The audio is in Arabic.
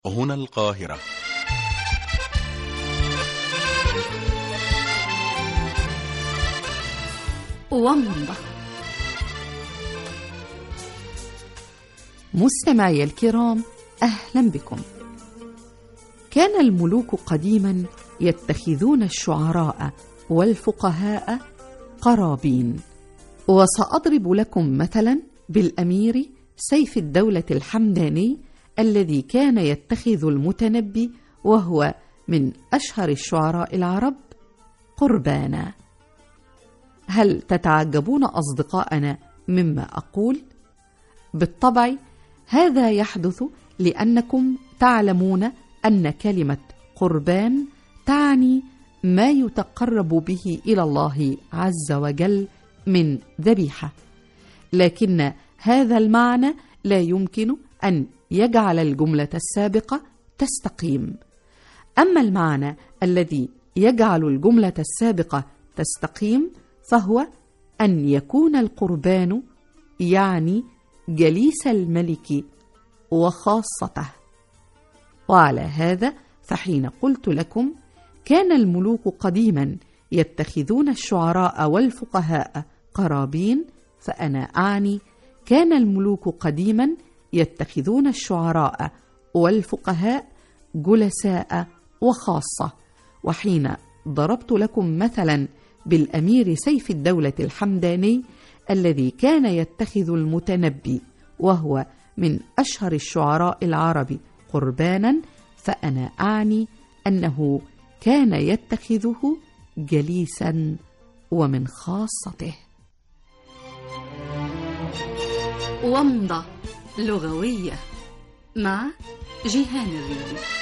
هنا القاهرة. ومضة. مستمعي الكرام، أهلا بكم. كان الملوك قديما يتخذون الشعراء والفقهاء قرابين، وسأضرب لكم مثلا بالأمير سيف الدولة الحمداني الذي كان يتخذ المتنبي وهو من أشهر الشعراء العرب قربانا. هل تتعجبون أصدقائنا مما أقول؟ بالطبع هذا يحدث لأنكم تعلمون أن كلمة قربان تعني ما يتقرب به إلى الله عز وجل من ذبيحة، لكن هذا المعنى لا يمكن أن يجعل الجملة السابقة تستقيم. أما المعنى الذي يجعل الجملة السابقة تستقيم فهو أن يكون القربان يعني جليس الملك وخاصته. وعلى هذا فحين قلت لكم كان الملوك قديما يتخذون الشعراء والفقهاء قرابين، فأنا أعني كان الملوك قديما يتخذون الشعراء والفقهاء جلساء وخاصة. وحين ضربت لكم مثلا بالأمير سيف الدولة الحمداني الذي كان يتخذ المتنبي وهو من أشهر الشعراء العرب قربانا، فأنا أعني أنه كان يتخذه جليسا ومن خاصته. ومضة لغوية مع جيهان الريدي.